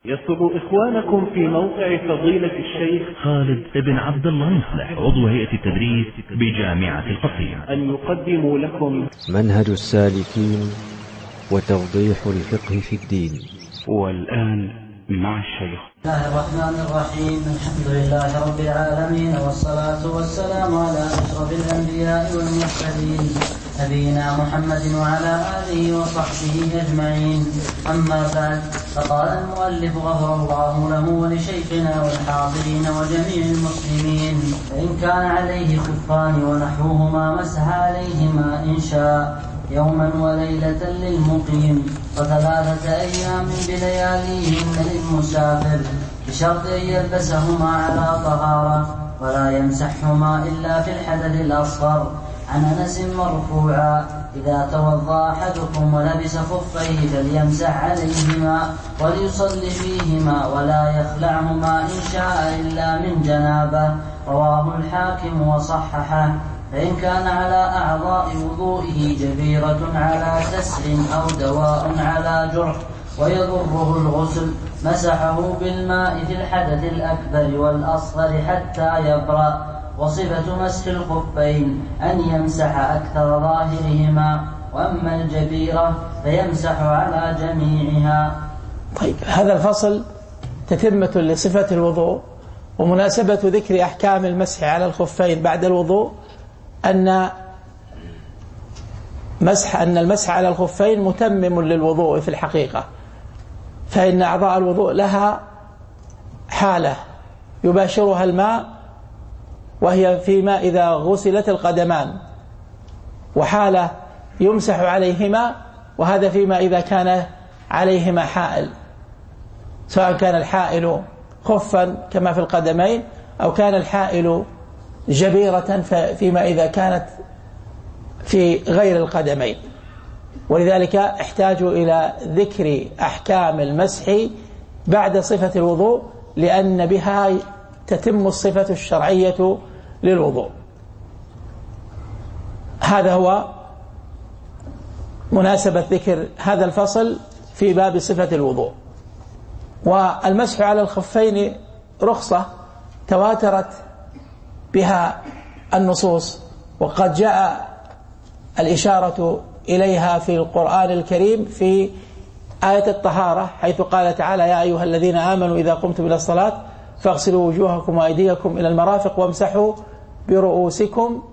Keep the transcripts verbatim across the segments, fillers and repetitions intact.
يسر إخوانكم في موقع فضيلة الشيخ خالد بن عبد الله مصلح عضو هيئة التدريس بجامعة القصيم أن يقدموا لكم منهج السالكين وتوضيح الفقه في الدين. والآن مع الشيخ. بسم الله الرحمن الرحيم. الحمد لله رب العالمين، والصلاة والسلام على أشرف الأنبياء والمرسلين نبينا محمد وعلى آله وصحبه أجمعين. أما بعد، فقال المؤلف غفر الله له ولشيخنا والحاضرين وجميع المسلمين: فإن كان عليه خفان ونحوهما مسح عليهما إن شاء يوما وليلة للمقيم، وثلاثة أيام بلياليهن للمسافر، بشرط أن يلبسهما على طهارة ولا يمسحهما إلا في الحدث الأصغر. عن أنس مرفوعا: إذا توضأ أحدكم ولبس خفيه فليمسح عليهما وليصلي فيهما ولا يخلعهما إن شاء إلا من جنابه. رواه الحاكم وصححه. فإن كان على أعضاء وضوئه جبيرة على كسر أو دواء على جرح ويضره الغسل، مسحه بالماء في الحدث الأكبر والأصغر حتى يبرأ. وصفة مسح الخفين أن يمسح أكثر ظاهرهما، وأما الجبيرة فيمسح على جميعها. طيب، هذا الفصل تتمة لصفة الوضوء. ومناسبة ذكر أحكام المسح على الخفين بعد الوضوء أن مسح أن المسح على الخفين متمم للوضوء في الحقيقة، فإن أعضاء الوضوء لها حالة يباشرها الماء، وهي فيما إذا غسلت القدمان، وحالة يمسح عليهما، وهذا فيما إذا كان عليهما حائل، سواء كان الحائل خفا كما في القدمين أو كان الحائل جبيرة فيما إذا كانت في غير القدمين. ولذلك احتاجوا إلى ذكر أحكام المسح بعد صفة الوضوء، لأن بها تتم الصفة الشرعية للوضوء. هذا هو مناسبة ذكر هذا الفصل في باب صفة الوضوء. والمسح على الخفين رخصة تواترت بها النصوص، وقد جاء الإشارة إليها في القرآن الكريم في آية الطهارة، حيث قال تعالى: يا أيها الذين آمنوا إذا قمتم إلى الصلاة فاغسلوا وجوهكم وأيديكم إلى المرافق وامسحوا برؤوسكم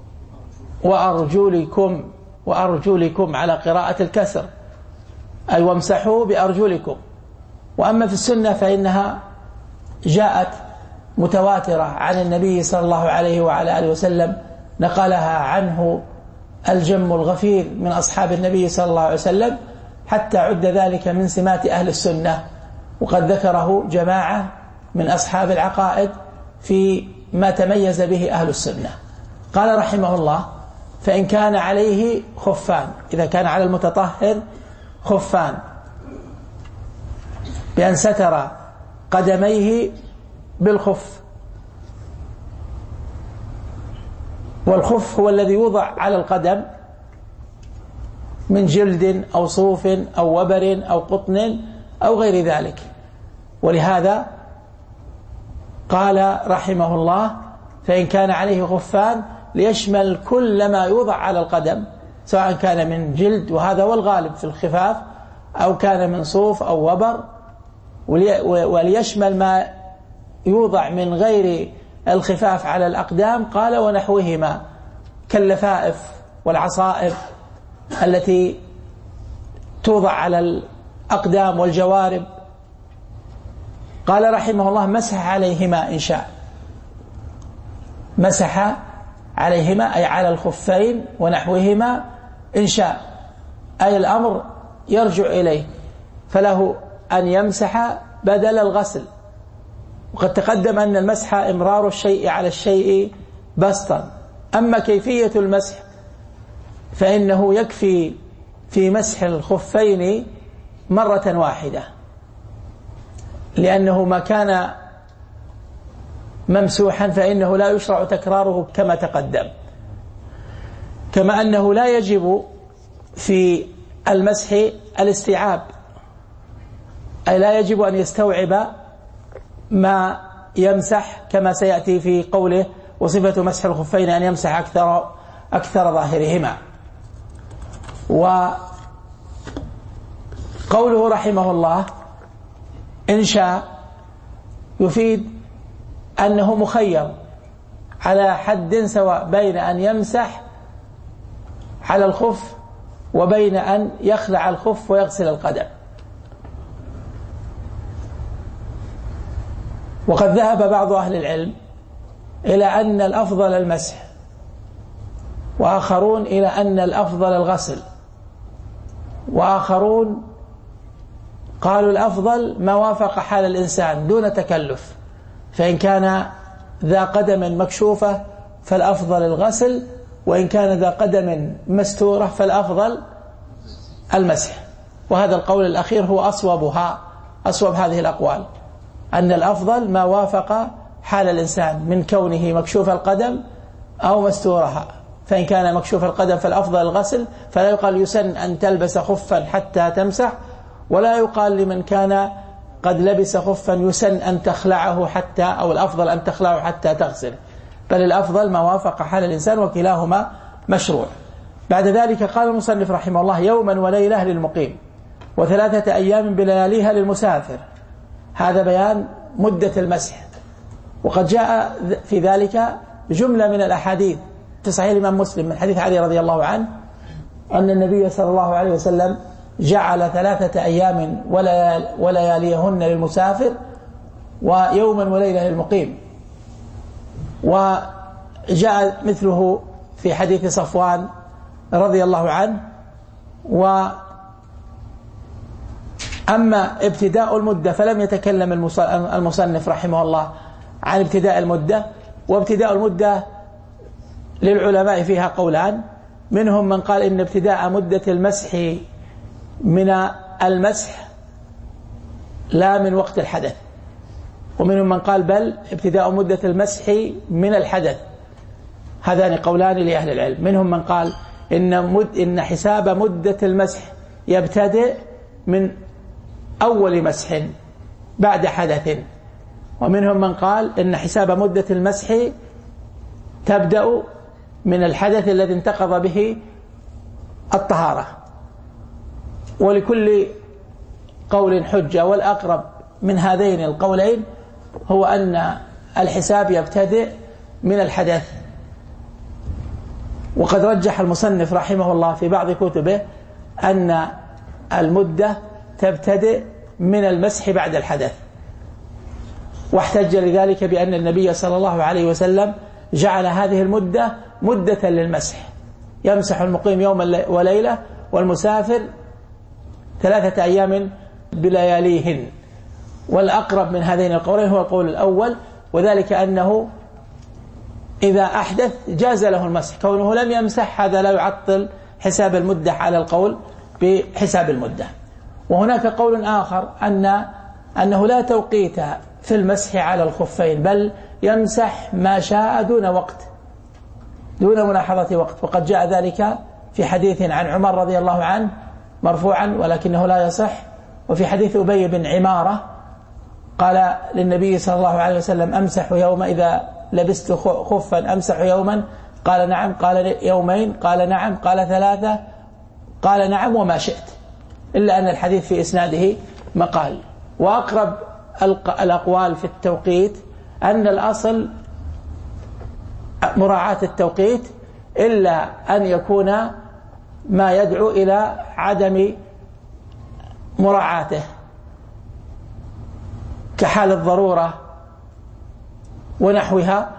وأرجلكم وأرجلكم على قراءة الكسر، أي وامسحوا بأرجلكم. وأما في السنة فإنها جاءت متواترة عن النبي صلى الله عليه وعلى آله وسلم، نقلها عنه الجم الغفير من أصحاب النبي صلى الله عليه وسلم، حتى عد ذلك من سمات أهل السنة، وقد ذكره جماعة من أصحاب العقائد في ما تميز به أهل السنة. قال رحمه الله: فإن كان عليه خفان، إذا كان على المتطهر خفان بأن ستر قدميه بالخف، والخف هو الذي يوضع على القدم من جلد أو صوف أو وبر أو قطن أو غير ذلك. ولهذا قال رحمه الله: فإن كان عليه خفان، ليشمل كل ما يوضع على القدم، سواء كان من جلد، وهذا هو الغالب في الخفاف، أو كان من صوف أو وبر، وليشمل ما يوضع من غير الخفاف على الأقدام. قال: ونحوهما، كاللفائف والعصائب التي توضع على الأقدام والجوارب. قال رحمه الله: مسح عليهما إن شاء. مسح عليهما أي على الخفين ونحوهما إن شاء، أي الأمر يرجع إليه، فله أن يمسح بدل الغسل. وقد تقدم أن المسح إمرار الشيء على الشيء بسطا. أما كيفية المسح فإنه يكفي في مسح الخفين مرة واحدة، لأنه ما كان ممسوحا فإنه لا يشرع تكراره كما تقدم. كما أنه لا يجب في المسح الاستيعاب، أي لا يجب أن يستوعب ما يمسح، كما سيأتي في قوله وصفة مسح الخفين أن يمسح أكثر أكثر ظاهرهما. وقوله رحمه الله إن شاء يفيد أنه مخير على حد سواء بين أن يمسح على الخف وبين أن يخلع الخف ويغسل القدم. وقد ذهب بعض أهل العلم إلى أن الأفضل المسح، وآخرون إلى أن الأفضل الغسل، وآخرون قالوا الأفضل ما وافق حال الإنسان دون تكلف، فإن كان ذا قدم مكشوفة فالأفضل الغسل، وإن كان ذا قدم مستورة فالأفضل المسح. وهذا القول الأخير هو أصوبها أصوب هذه الأقوال، أن الأفضل ما وافق حال الإنسان من كونه مكشوف القدم أو مستورها. فإن كان مكشوف القدم فالأفضل الغسل، فلا يقال يسن أن تلبس خفا حتى تمسح، ولا يقال لمن كان قد لبس خفا يسن أن تخلعه حتى، أو الأفضل أن تخلعه حتى تغسل، بل الأفضل ما وافق حال الإنسان، وكلاهما مشروع. بعد ذلك قال المصنف رحمه الله يوما وليلة للمقيم وثلاثة أيام بلياليها للمسافر. هذا بيان مدة المسح، وقد جاء في ذلك جملة من الأحاديث في صحيح الإمام مسلم من حديث علي رضي الله عنه أن النبي صلى الله عليه وسلم جعل ثلاثة أيام ولياليهن للمسافر ويوما وليلة للمقيم. وجاء مثله في حديث صفوان رضي الله عنه. وأما ابتداء المدة فلم يتكلم المصنف رحمه الله عن ابتداء المدة، وابتداء المدة للعلماء فيها قولان، منهم من قال إن ابتداء مدة المسح من المسح لا من وقت الحدث، ومنهم من قال بل ابتداء مدة المسح من الحدث. هذان قولان لأهل العلم. منهم من قال إن, مد إن حساب مدة المسح يبتدئ من أول مسح بعد حدث، ومنهم من قال إن حساب مدة المسح تبدأ من الحدث الذي انتقض به الطهارة. ولكل قول حجة، والأقرب من هذين القولين هو أن الحساب يبتدئ من الحدث. وقد رجح المصنف رحمه الله في بعض كتبه أن المدة تبتدئ من المسح بعد الحدث، واحتج لذلك بأن النبي صلى الله عليه وسلم جعل هذه المدة مدة للمسح، يمسح المقيم يوما وليلة والمسافر ثلاثة أيام بلياليهن. والأقرب من هذين القولين هو القول الأول، وذلك أنه إذا أحدث جاز له المسح، كونه لم يمسح هذا لا يعطل حساب المدة على القول بحساب المدة. وهناك قول آخر أن أنه لا توقيت في المسح على الخفين، بل يمسح ما شاء دون وقت، دون ملاحظة وقت. وقد جاء ذلك في حديث عن عمر رضي الله عنه مرفوعا ولكنه لا يصح، وفي حديث أبي بن عمارة قال للنبي صلى الله عليه وسلم أمسح يوم إذا لبست خفا أمسح يوما؟ قال نعم. قال يومين؟ قال نعم. قال ثلاثة؟ قال نعم وما شئت، إلا أن الحديث في إسناده مقال. وأقرب الأقوال في التوقيت أن الأصل مراعاة التوقيت، إلا أن يكون ما يدعو إلى عدم مراعاته كحال الضرورة ونحوها.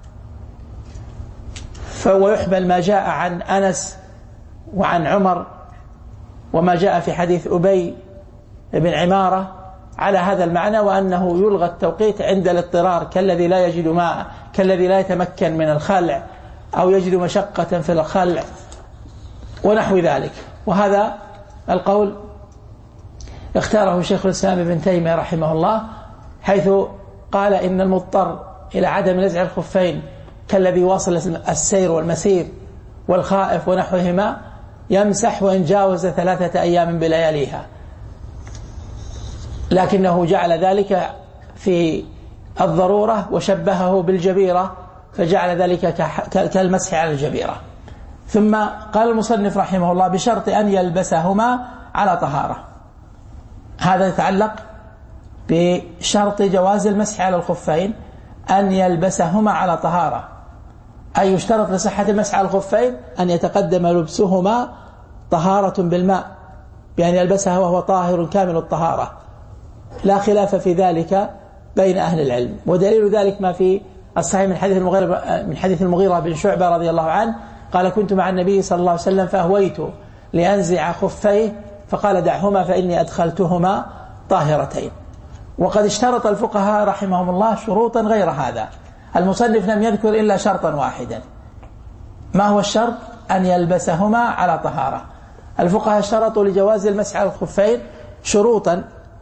فهو يحمل ما جاء عن أنس وعن عمر وما جاء في حديث أبي بن عمارة على هذا المعنى، وأنه يلغى التوقيت عند الاضطرار، كالذي لا يجد ماء، كالذي لا يتمكن من الخلع أو يجد مشقة في الخلع ونحو ذلك. وهذا القول اختاره شيخ الإسلام ابن تيمية رحمه الله، حيث قال إن المضطر إلى عدم نزع الخفين كالذي واصل السير والمسير والخائف ونحوهما يمسح وإن جاوز ثلاثة أيام بلياليها. لكنه جعل ذلك في الضرورة وشبهه بالجبيرة فجعل ذلك كالمسح على الجبيرة. ثم قال المصنف رحمه الله بشرط أن يلبسهما على طهارة. هذا يتعلق بشرط جواز المسح على الخفين أن يلبسهما على طهارة، أي يشترط لصحة المسح على الخفين أن يتقدم لبسهما طهارة بالماء بأن يلبسها وهو طاهر كامل الطهارة، لا خلاف في ذلك بين أهل العلم. ودليل ذلك ما في الصحيح من حديث المغيرة من حديث المغيرة بن شعبة رضي الله عنه قال كنت مع النبي صلى الله عليه وسلم فأهويت لأنزع خفيه فقال دعهما فإني أدخلتهما طاهرتين. وقد اشترط الفقهاء رحمهم الله شروطا غير هذا، المصنف لم يذكر إلا شرطا واحدا. ما هو الشرط؟ أن يلبسهما على طهارة. الفقهاء اشترطوا لجواز المسح على الخفين شروطا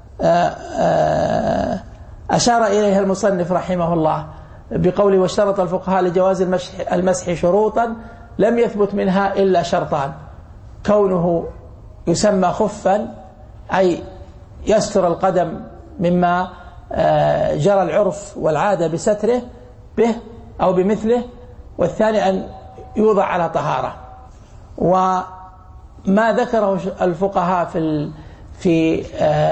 أشار إليها المصنف رحمه الله بقوله واشترط الفقهاء لجواز المسح, المسح شروطا لم يثبت منها إلا شرطان: كونه يسمى خفا أي يستر القدم مما جرى العرف والعادة بستره به أو بمثله، والثاني أن يوضع على طهارة. وما ذكره الفقهاء في في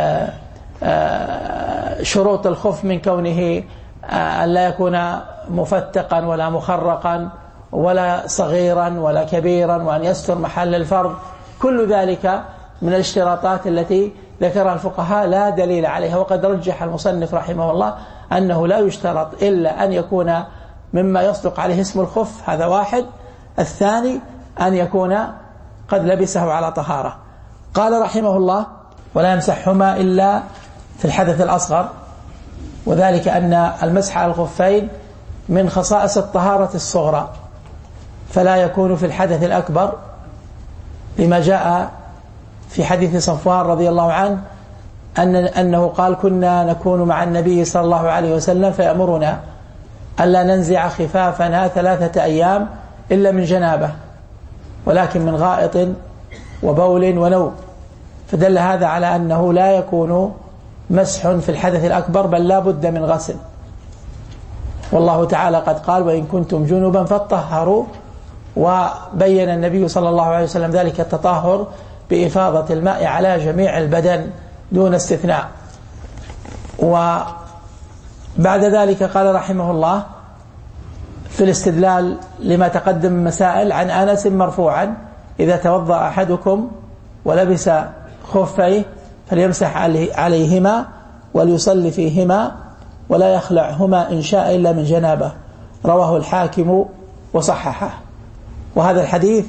شروط الخف من كونه أن لا يكون مفتقا ولا مخرقا ولا صغيرا ولا كبيرا وأن يستر محل الفرض، كل ذلك من الاشتراطات التي ذكرها الفقهاء لا دليل عليها. وقد رجح المصنف رحمه الله أنه لا يشترط إلا أن يكون مما يصدق عليه اسم الخف، هذا واحد. الثاني أن يكون قد لبسه على طهارة. قال رحمه الله ولا يمسحهما إلا في الحدث الأصغر، وذلك أن المسح على الخفين من خصائص الطهارة الصغرى، فلا يكون في الحدث الأكبر، لما جاء في حديث صفوان رضي الله عنه أن أنه قال كنا نكون مع النبي صلى الله عليه وسلم فيأمرنا ألا ننزع خفافنا ثلاثة أيام إلا من جنابه، ولكن من غائط وبول ونوم، فدل هذا على أنه لا يكون مسح في الحدث الأكبر بل لا بد من غسل. والله تعالى قد قال وإن كنتم جنبا فاطهروا، وبين النبي صلى الله عليه وسلم ذلك التطهر بإفاضة الماء على جميع البدن دون استثناء. وبعد ذلك قال رحمه الله في الاستدلال لما تقدم من مسائل عن أنس مرفوعا إذا توضأ أحدكم ولبس خفيه فليمسح عليهما وليصلي فيهما ولا يخلعهما إن شاء إلا من جنابه، رواه الحاكم وصححه. وهذا الحديث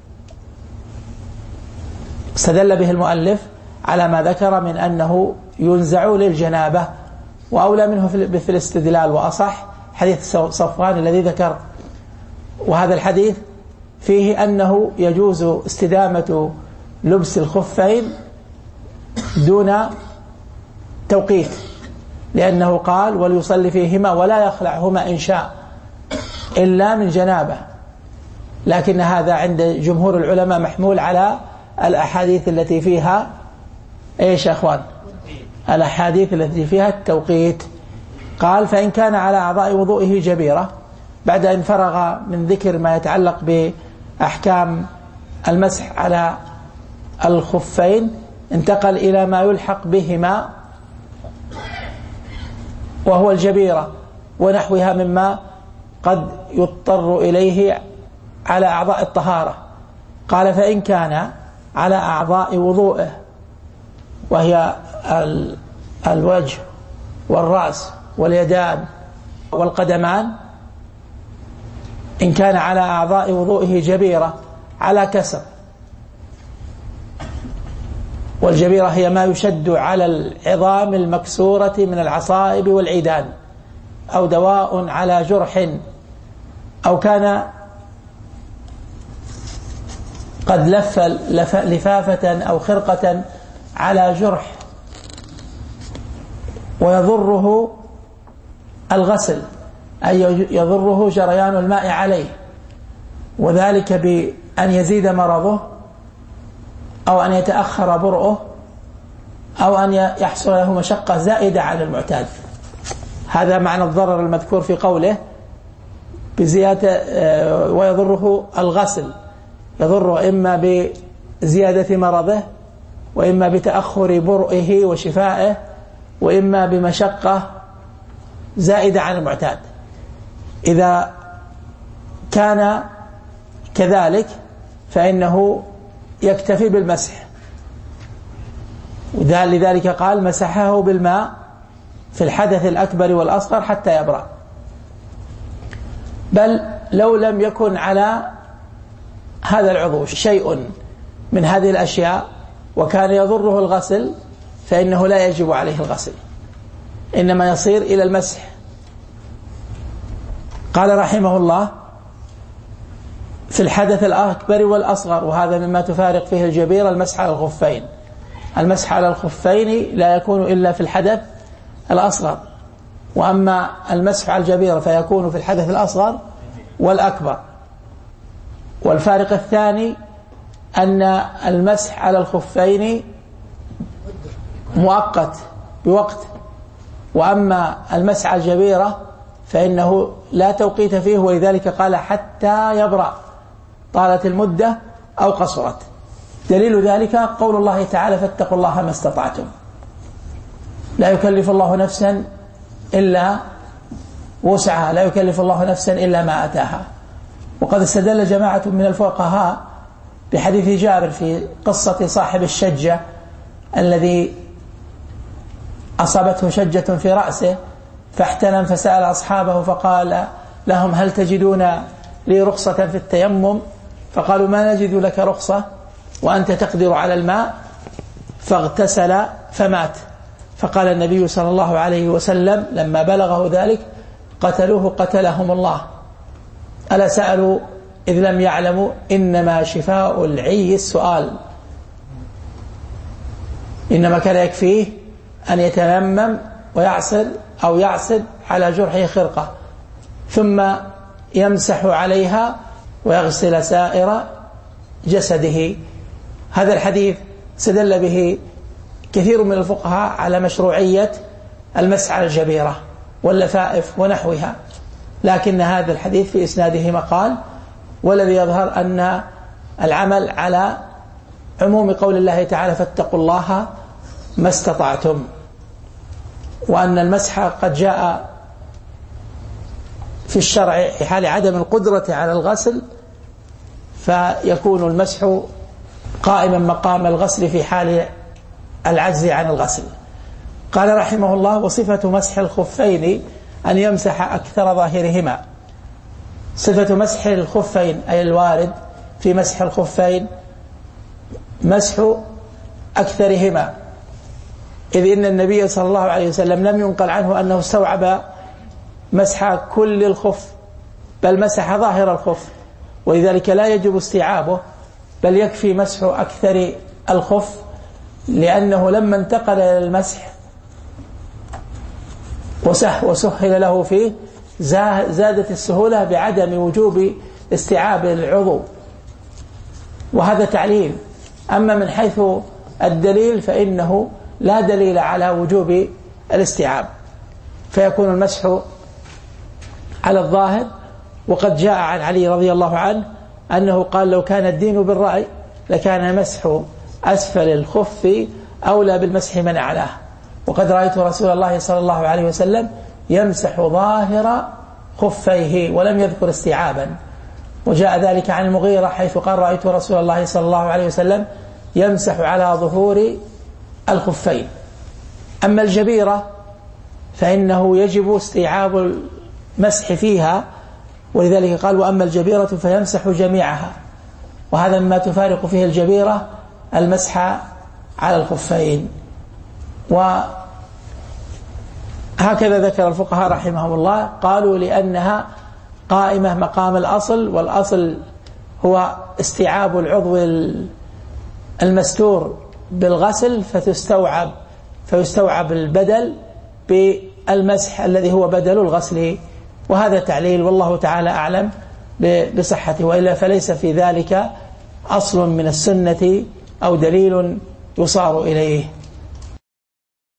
استدل به المؤلف على ما ذكر من أنه ينزع للجنابة، وأولى منه في الاستدلال وأصح حديث صفوان الذي ذكر. وهذا الحديث فيه أنه يجوز استدامة لبس الخفين دون توقيت، لأنه قال وليصلي فيهما ولا يخلعهما إن شاء إلا من جنابه، لكن هذا عند جمهور العلماء محمول على الأحاديث التي فيها إيش يا أخوان؟ الأحاديث التي فيها التوقيت. قال فإن كان على أعضاء وضوئه جبيرة، بعد أن فرغ من ذكر ما يتعلق بأحكام المسح على الخفين انتقل إلى ما يلحق بهما وهو الجبيرة ونحوها مما قد يضطر إليه على أعضاء الطهارة. قال فإن كان على أعضاء وضوئه وهي الوجه والرأس واليدان والقدمان، إن كان على أعضاء وضوئه جبيرة على كسر، والجبيرة هي ما يشد على العظام المكسورة من العصائب والعيدان، أو دواء على جرح، أو كان قد لف لفافة أو خرقة على جرح ويضره الغسل، أي يضره جريان الماء عليه، وذلك بأن يزيد مرضه أو أن يتأخر برؤه أو أن يحصل له مشقة زائدة على المعتاد. هذا معنى الضرر المذكور في قوله بزيادة ويضره الغسل، يضره إما بزيادة مرضه، وإما بتأخر برئه وشفائه، وإما بمشقة زائدة عن المعتاد. إذا كان كذلك فإنه يكتفي بالمسح، لذلك قال مسحه بالماء في الحدث الأكبر والأصغر حتى يبرأ. بل لو لم يكن على هذا العضو شيء من هذه الأشياء وكان يضره الغسل فإنه لا يجب عليه الغسل، إنما يصير إلى المسح. قال رحمه الله في الحدث الأكبر والأصغر، وهذا مما تفارق فيه الجبيرة المسح على الخفين. المسح على الخفين لا يكون إلا في الحدث الأصغر، وأما المسح على الجبيرة فيكون في الحدث الأصغر والأكبر. والفارق الثاني أن المسح على الخفين مؤقت بوقت، وأما المسح على الجبيرة فإنه لا توقيت فيه، ولذلك قال حتى يبرأ، طالت المدة أو قصرت. دليل ذلك قول الله تعالى فاتقوا الله ما استطعتم، لا يكلف الله نفسا إلا وسعها، لا يكلف الله نفسا إلا ما أتاها. وقد استدل جماعة من الفقهاء بحديث جابر في قصة صاحب الشجة الذي أصابته شجة في رأسه فاحتلم، فسأل أصحابه فقال لهم هل تجدون لي رخصة في التيمم؟ فقالوا ما نجد لك رخصة وأنت تقدر على الماء، فاغتسل فمات. فقال النبي صلى الله عليه وسلم لما بلغه ذلك قتلوه قتلهم الله، ألا سألوا إذ لم يعلموا إنما شفاء العي السؤال. إنما كان يكفيه أن يتيمم ويعصر أو يعصر على جرحه خرقة ثم يمسح عليها ويغسل سائر جسده. هذا الحديث استدل به كثير من الفقهاء على مشروعية المسح على الجبيرة واللفائف ونحوها، لكن هذا الحديث في إسناده مقال، والذي يظهر أن العمل على عموم قول الله تعالى فاتقوا الله ما استطعتم، وأن المسح قد جاء في الشرع في حال عدم القدرة على الغسل، فيكون المسح قائما مقام الغسل في حال العجز عن الغسل. قال رحمه الله وصفة مسح الخفين أن يمسح أكثر ظاهرهما. صفة مسح الخفين أي الوارد في مسح الخفين مسح أكثرهما، إذ إن النبي صلى الله عليه وسلم لم ينقل عنه أنه استوعب مسح كل الخف، بل مسح ظاهر الخف، ولذلك لا يجب استيعابه، بل يكفي مسح أكثر الخف، لأنه لما انتقل إلى المسح وسهل له فيه زادت السهولة بعدم وجوب استيعاب العضو، وهذا تعليل. أما من حيث الدليل فإنه لا دليل على وجوب الاستيعاب، فيكون المسح على الظاهر. وقد جاء عن علي رضي الله عنه أنه قال لو كان الدين بالرأي لكان مسح أسفل الخف أولى بالمسح من أعلاه، وقد رأيت رسول الله صلى الله عليه وسلم يمسح ظاهر خفيه ولم يذكر استيعابا. وجاء ذلك عن المغيرة حيث قال رأيت رسول الله صلى الله عليه وسلم يمسح على ظهور الخفين. أما الجبيرة فإنه يجب استيعاب المسح فيها، ولذلك قال وأما الجبيرة فيمسح جميعها، وهذا مما تفارق فيه الجبيرة المسح على الخفين. وهكذا ذكر الفقهاء رحمهم الله، قالوا لأنها قائمة مقام الأصل، والأصل هو استيعاب العضو المستور بالغسل، فتستوعب فيستوعب البدل بالمسح الذي هو بدل الغسل. وهذا تعليل والله تعالى أعلم بصحته، وإلا فليس في ذلك أصل من السنة أو دليل يصار إليه.